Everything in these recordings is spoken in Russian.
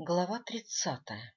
Глава 30.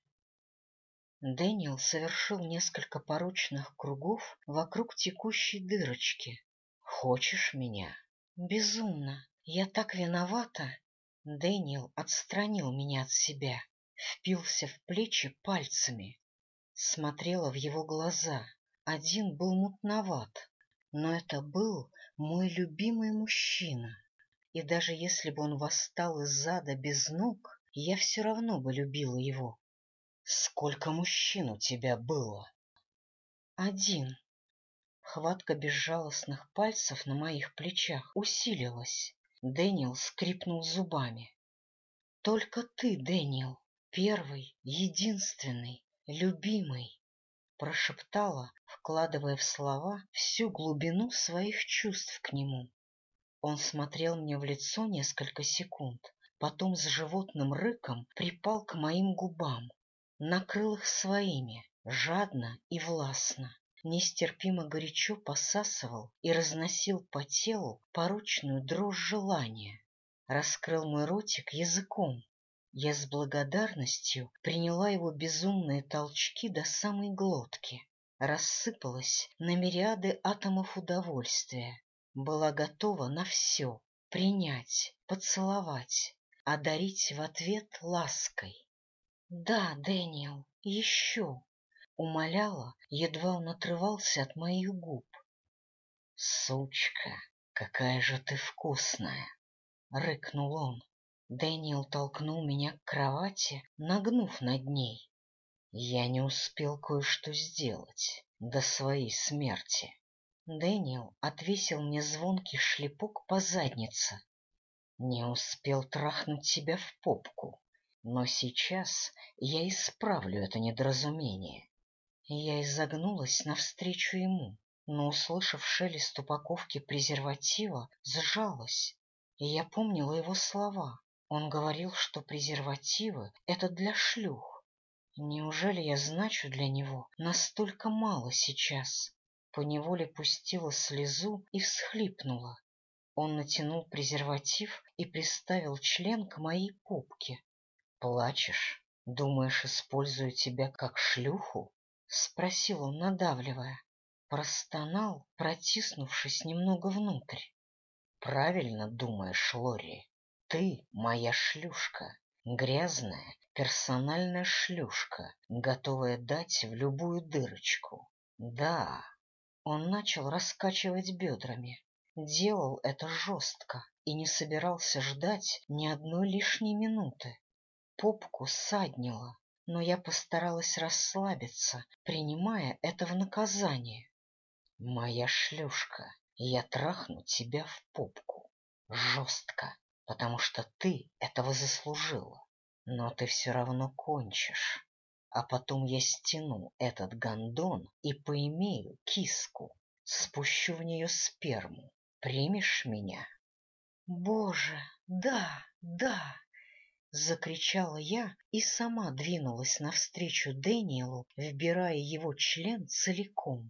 Дэниел совершил несколько порочных кругов вокруг текущей дырочки. «Хочешь меня?» «Безумно! Я так виновата!» Дэниел отстранил меня от себя, впился в плечи пальцами. Смотрела в его глаза. Один был мутноват, но это был мой любимый мужчина. И даже если бы он восстал из ада без ног, я все равно бы любила его. Сколько мужчин у тебя было? Один. Хватка безжалостных пальцев на моих плечах усилилась. Дэниел скрипнул зубами. Только ты, Дэниел, первый, единственный, любимый, прошептала, вкладывая в слова всю глубину своих чувств к нему. Он смотрел мне в лицо несколько секунд, потом с животным рыком припал к моим губам, накрыл их своими, жадно и властно, нестерпимо горячо посасывал и разносил по телу порочную дрожь желания, раскрыл мой ротик языком. Я с благодарностью приняла его безумные толчки до самой глотки, рассыпалась на мириады атомов удовольствия. Была готова на все — принять, поцеловать, одарить в ответ лаской. «Да, Дэниел, еще!» — умоляла, едва он отрывался от моих губ. «Сучка, какая же ты вкусная!» — рыкнул он. Дэниел толкнул меня к кровати, нагнув над ней. Я не успел кое-что сделать до своей смерти. Дэниел отвесил мне звонкий шлепок по заднице. Не успел трахнуть тебя в попку, но сейчас я исправлю это недоразумение. Я изогнулась навстречу ему, но, услышав шелест упаковки презерватива, сжалась. И я помнила его слова. Он говорил, что презервативы — это для шлюх. Неужели я значу для него настолько мало сейчас? Поневоле пустила слезу и всхлипнула. Он натянул презерватив и приставил член к моей попке. — Плачешь? Думаешь, использую тебя как шлюху? — спросил он, надавливая. Простонал, протиснувшись немного внутрь. — Правильно думаешь, Лори. Ты моя шлюшка. Грязная, персональная шлюшка, готовая дать в любую дырочку. Да. Он начал раскачивать бедрами. Делал это жестко и не собирался ждать ни одной лишней минуты. Попку ссаднило, но я постаралась расслабиться, принимая это в наказание. Моя шлюшка, я трахну тебя в попку. Жестко, потому что ты этого заслужила. Но ты все равно кончишь. А потом я стяну этот гондон и поимею киску. Спущу в нее сперму. Примешь меня? Боже, да, да! Закричала я и сама двинулась навстречу Дэниелу, вбирая его член целиком.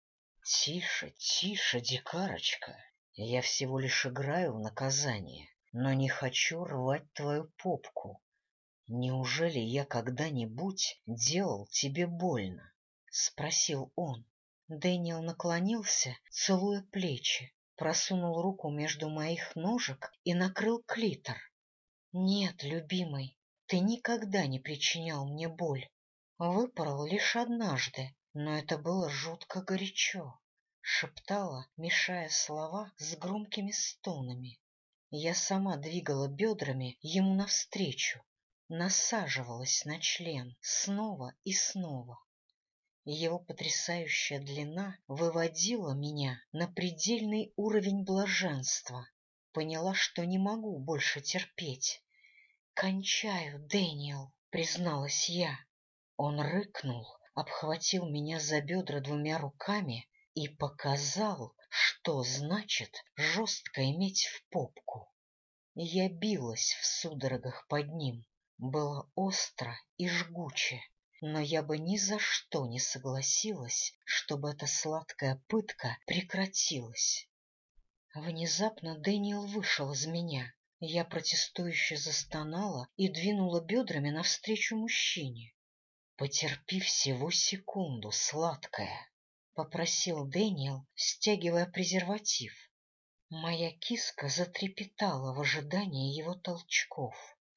Тише, тише, дикарочка. Я всего лишь играю в наказание, но не хочу рвать твою попку. Неужели я когда-нибудь делал тебе больно? — спросил он. Дэниел наклонился, целуя плечи, просунул руку между моих ножек и накрыл клитор. — Нет, любимый, ты никогда не причинял мне боль. Выпорол лишь однажды, но это было жутко горячо, — шептала, мешая слова с громкими стонами. Я сама двигала бедрами ему навстречу, насаживалась на член снова и снова. Его потрясающая длина выводила меня на предельный уровень блаженства. Поняла, что не могу больше терпеть. «Кончаю, Дэниел», — призналась я. Он рыкнул, обхватил меня за бедра двумя руками и показал, что значит жестко иметь в попку. Я билась в судорогах под ним. Было остро и жгуче, но я бы ни за что не согласилась, чтобы эта сладкая пытка прекратилась. Внезапно Дэниел вышел из меня. Я протестующе застонала и двинула бедрами навстречу мужчине. «Потерпи всего секунду, сладкая», — попросил Дэниел, стягивая презерватив. Моя киска затрепетала в ожидании его толчков.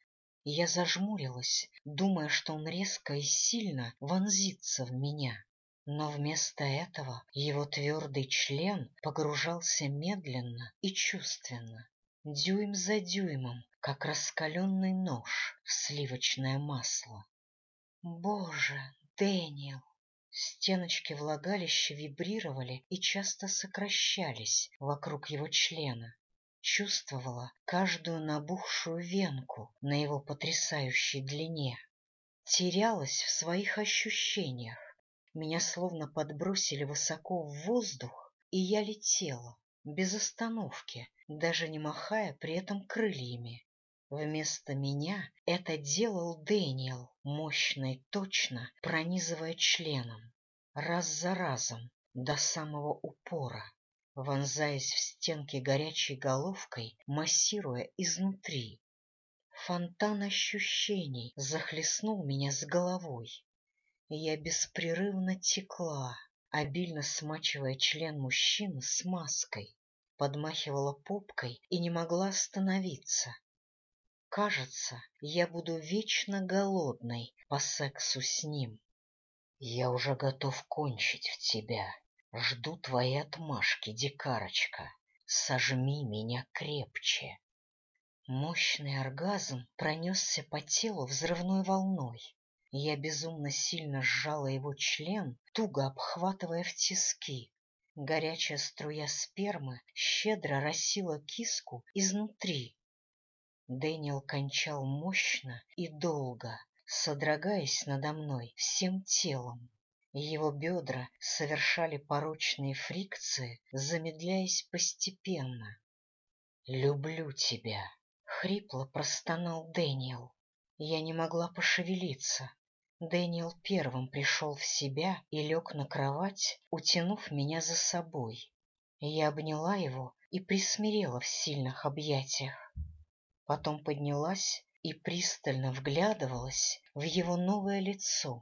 Я зажмурилась, думая, что он резко и сильно вонзится в меня. Но вместо этого его твердый член погружался медленно и чувственно, дюйм за дюймом, как раскаленный нож в сливочное масло. Боже, Дэниел! Стеночки влагалища вибрировали и часто сокращались вокруг его члена. Чувствовала каждую набухшую венку на его потрясающей длине. Терялась в своих ощущениях. Меня словно подбросили высоко в воздух, и я летела, без остановки, даже не махая при этом крыльями. Вместо меня это делал Дэниел, мощно и точно пронизывая членом, раз за разом, до самого упора, вонзаясь в стенки горячей головкой, массируя изнутри. Фонтан ощущений захлестнул меня с головой. Я беспрерывно текла, обильно смачивая член мужчины смазкой, подмахивала попкой и не могла остановиться. Кажется, я буду вечно голодной по сексу с ним. Я уже готов кончить в тебя. Жду твоей отмашки, дикарочка. Сожми меня крепче. Мощный оргазм пронесся по телу взрывной волной. Я безумно сильно сжала его член, туго обхватывая в тиски. Горячая струя спермы щедро росила киску изнутри. Дэниел кончал мощно и долго, содрогаясь надо мной всем телом. Его бедра совершали порочные фрикции, замедляясь постепенно. «Люблю тебя!» — хрипло простонал Дэниел. Я не могла пошевелиться. Дэниел первым пришел в себя и лег на кровать, утянув меня за собой. Я обняла его и присмирела в сильных объятиях. Потом поднялась и пристально вглядывалась в его новое лицо.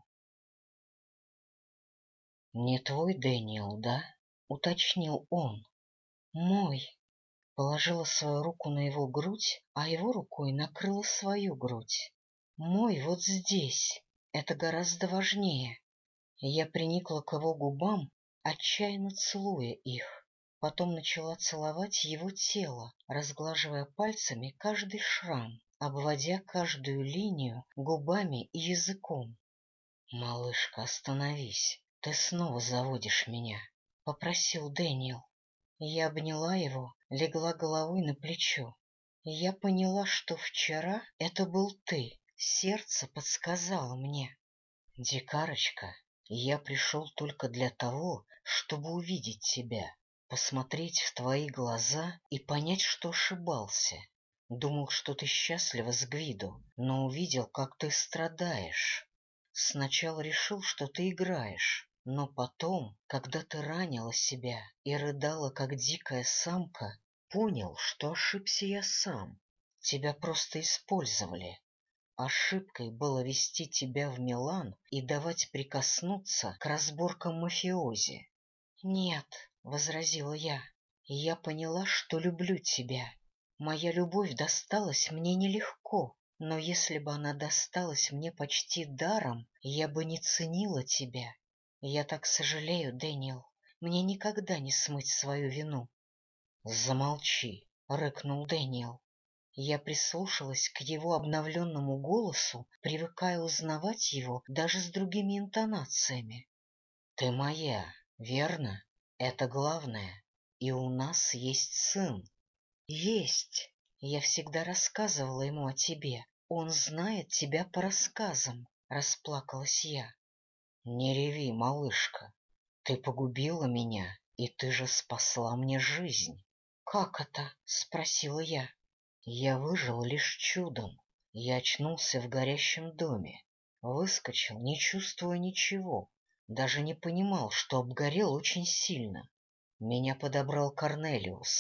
— Не твой Дэниел, да? — уточнил он. — Мой. Положила свою руку на его грудь, а его рукой накрыла свою грудь. Мой вот здесь. Это гораздо важнее. Я приникла к его губам, отчаянно целуя их. Потом начала целовать его тело, разглаживая пальцами каждый шрам, обводя каждую линию губами и языком. — Малышка, остановись, ты снова заводишь меня, — попросил Дэниел. Я обняла его, легла головой на плечо. Я поняла, что вчера это был ты, сердце подсказало мне. — Дикарочка, я пришел только для того, чтобы увидеть тебя, посмотреть в твои глаза и понять, что ошибался. Думал, что ты счастлива с Гвидо, но увидел, как ты страдаешь. Сначала решил, что ты играешь, но потом, когда ты ранила себя и рыдала, как дикая самка, понял, что ошибся я сам. Тебя просто использовали. Ошибкой было вести тебя в Милан и давать прикоснуться к разборкам мафиози. — Нет, — возразила я поняла, что люблю тебя. Моя любовь досталась мне нелегко, но если бы она досталась мне почти даром, я бы не ценила тебя. Я так сожалею, Дэниел, мне никогда не смыть свою вину. — Замолчи, — рыкнул Дэниел. Я прислушалась к его обновленному голосу, привыкая узнавать его даже с другими интонациями. — Ты моя, верно? Это главное. И у нас есть сын. — Есть. Я всегда рассказывала ему о тебе. Он знает тебя по рассказам, — расплакалась я. — Не реви, малышка. Ты погубила меня, и ты же спасла мне жизнь. — Как это? — спросила я. Я выжил лишь чудом. Я очнулся в горящем доме. Выскочил, не чувствуя ничего. Даже не понимал, что обгорел очень сильно. Меня подобрал Корнелиус.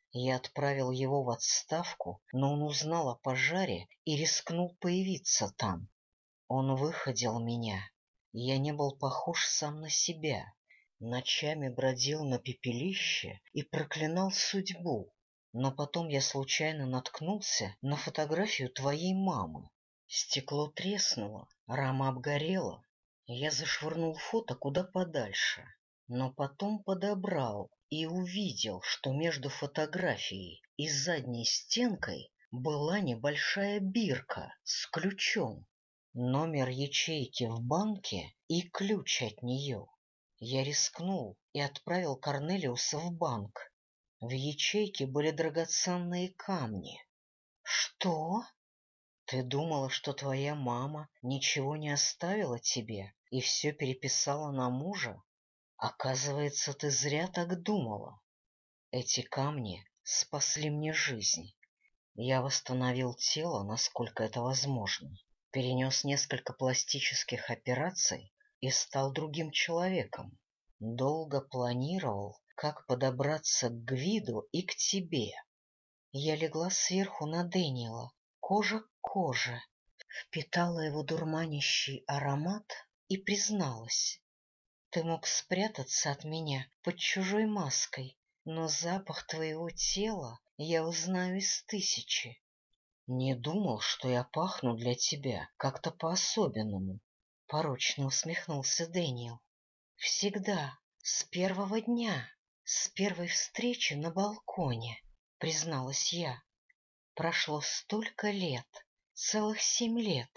Я отправил его в отставку, но он узнал о пожаре и рискнул появиться там. Он выходил меня. Я не был похож сам на себя. Ночами бродил на пепелище и проклинал судьбу. Но потом я случайно наткнулся на фотографию твоей мамы. Стекло треснуло, рама обгорела. Я зашвырнул фото куда подальше, но потом подобрал и увидел, что между фотографией и задней стенкой была небольшая бирка с ключом. Номер ячейки в банке и ключ от нее. Я рискнул и отправил Корнелиуса в банк. В ячейке были драгоценные камни. — Что? Ты думала, что твоя мама ничего не оставила тебе и все переписала на мужа? Оказывается, ты зря так думала. Эти камни спасли мне жизнь. Я восстановил тело, насколько это возможно, перенес несколько пластических операций и стал другим человеком. Долго планировал, как подобраться к Гвиду и к тебе. Я легла сверху на Дэниела, кожа к коже, впитала его дурманящий аромат и призналась. Ты мог спрятаться от меня под чужой маской, но запах твоего тела я узнаю из тысячи. Не думал, что я пахну для тебя как-то по-особенному, — порочно усмехнулся Дэниел. Всегда, с первого дня, с первой встречи на балконе, — призналась я. Прошло столько лет, целых 7 лет.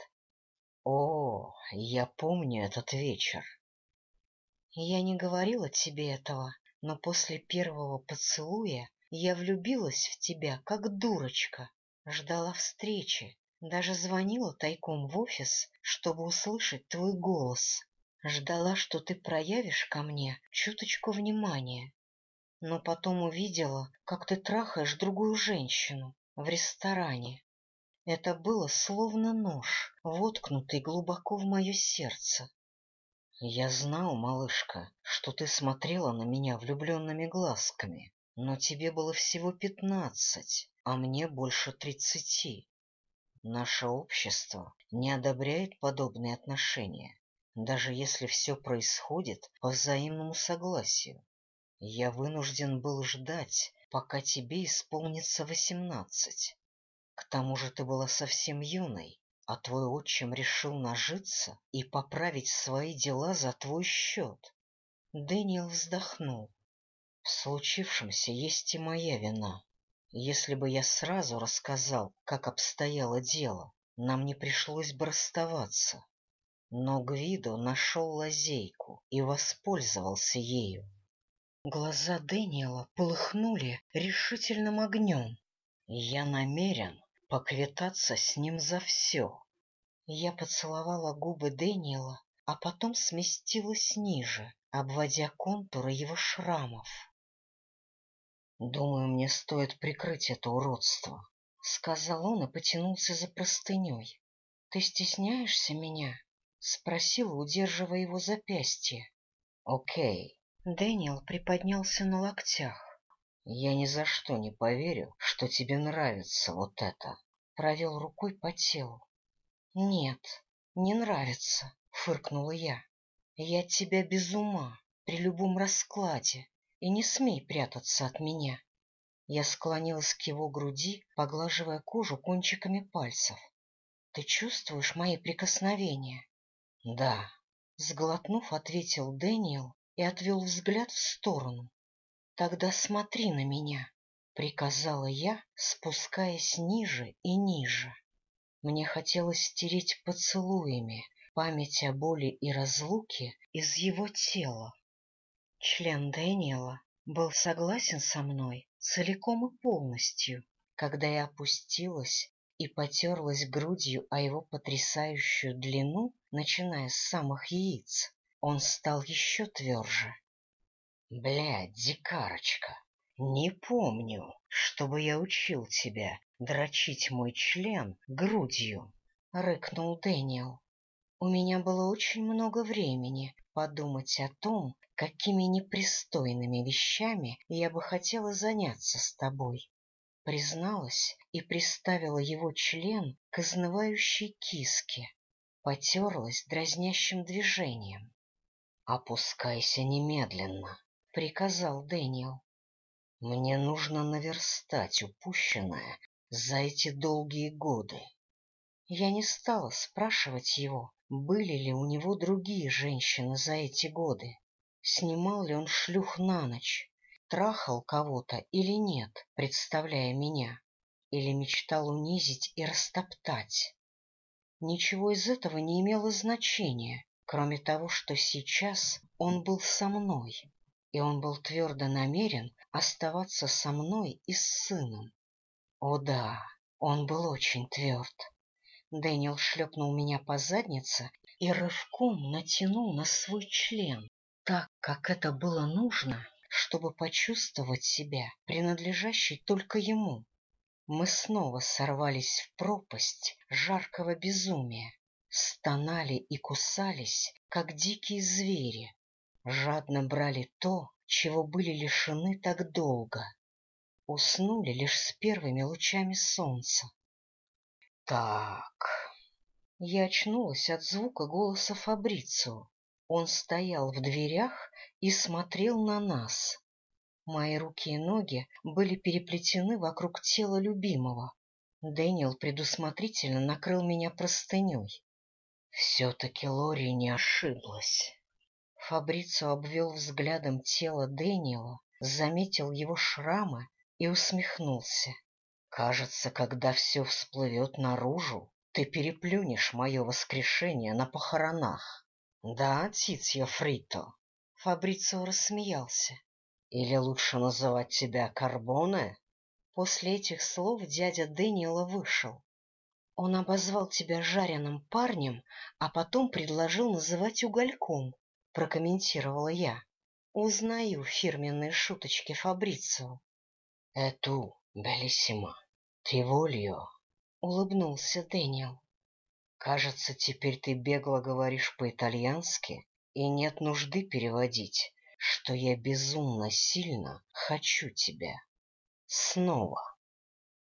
О, я помню этот вечер. Я не говорила тебе этого, но после первого поцелуя я влюбилась в тебя, как дурочка, ждала встречи, даже звонила тайком в офис, чтобы услышать твой голос. Ждала, что ты проявишь ко мне чуточку внимания. Но потом увидела, как ты трахаешь другую женщину в ресторане. Это было словно нож, воткнутый глубоко в мое сердце. Я знал, малышка, что ты смотрела на меня влюбленными глазками, но тебе было всего 15, а мне больше 30. Наше общество не одобряет подобные отношения, даже если все происходит по взаимному согласию. Я вынужден был ждать, пока тебе исполнится 18. К тому же ты была совсем юной, а твой отчим решил нажиться и поправить свои дела за твой счет. Дэниел вздохнул. В случившемся есть и моя вина. Если бы я сразу рассказал, как обстояло дело, нам не пришлось бы расставаться. Но Гвидо нашел лазейку и воспользовался ею. Глаза Дэниела полыхнули решительным огнем. Я намерен поквитаться с ним за все. Я поцеловала губы Дэниела, а потом сместилась ниже, обводя контуры его шрамов. «Думаю, мне стоит прикрыть это уродство», — сказал он и потянулся за простыней. «Ты стесняешься меня?» — спросила, удерживая его запястье. «Окей». Дэниел приподнялся на локтях. «Я ни за что не поверю, что тебе нравится вот это». Провел рукой по телу. «Нет, не нравится», — фыркнула я. «Я от тебя без ума при любом раскладе, и не смей прятаться от меня». Я склонилась к его груди, поглаживая кожу кончиками пальцев. «Ты чувствуешь мои прикосновения?» «Да», — сглотнув, ответил Дэниел и отвел взгляд в сторону. «Тогда смотри на меня», — приказала я, спускаясь ниже и ниже. Мне хотелось стереть поцелуями память о боли и разлуке из его тела. Член Дэниела был согласен со мной целиком и полностью, когда я опустилась и потерлась грудью о его потрясающую длину, начиная с самых яиц. Он стал еще тверже. Блядь, дикарочка, не помню, чтобы я учил тебя дрочить мой член грудью, — рыкнул Дэниел. У меня было очень много времени подумать о том, какими непристойными вещами я бы хотела заняться с тобой. Призналась и приставила его член к изнывающей киске, потерлась дразнящим движением. — Опускайся немедленно, — приказал Дэниел. — Мне нужно наверстать упущенное за эти долгие годы. Я не стала спрашивать его, были ли у него другие женщины за эти годы, снимал ли он шлюх на ночь, трахал кого-то или нет, представляя меня, или мечтал унизить и растоптать. Ничего из этого не имело значения, кроме того, что сейчас он был со мной, и он был твердо намерен оставаться со мной и с сыном. О да, он был очень тверд. Дэниел шлепнул меня по заднице и рывком натянул на свой член, так, как это было нужно, чтобы почувствовать себя принадлежащей только ему. Мы снова сорвались в пропасть жаркого безумия, стонали и кусались, как дикие звери, жадно брали то, чего были лишены так долго. Уснули лишь с первыми лучами солнца. Так... Я очнулась от звука голоса Фабрицио. Он стоял в дверях и смотрел на нас. Мои руки и ноги были переплетены вокруг тела любимого. Дэниел предусмотрительно накрыл меня простыней. Все-таки Лори не ошиблась. Фабрицио обвел взглядом тело Дэниела, заметил его шрамы и усмехнулся. Кажется, когда все всплывет наружу, ты переплюнешь мое воскрешение на похоронах. Да, Титья Фрито? Фабрицио рассмеялся. Или лучше называть тебя Карбоне? После этих слов дядя Дэниела вышел. Он обозвал тебя жареным парнем, а потом предложил называть угольком, прокомментировала я. Узнаю фирменные шуточки Фабрицио. Эту, белиссимо, ти волью, — улыбнулся Дэниел. — Кажется, теперь ты бегло говоришь по-итальянски, и нет нужды переводить, что я безумно сильно хочу тебя. Снова.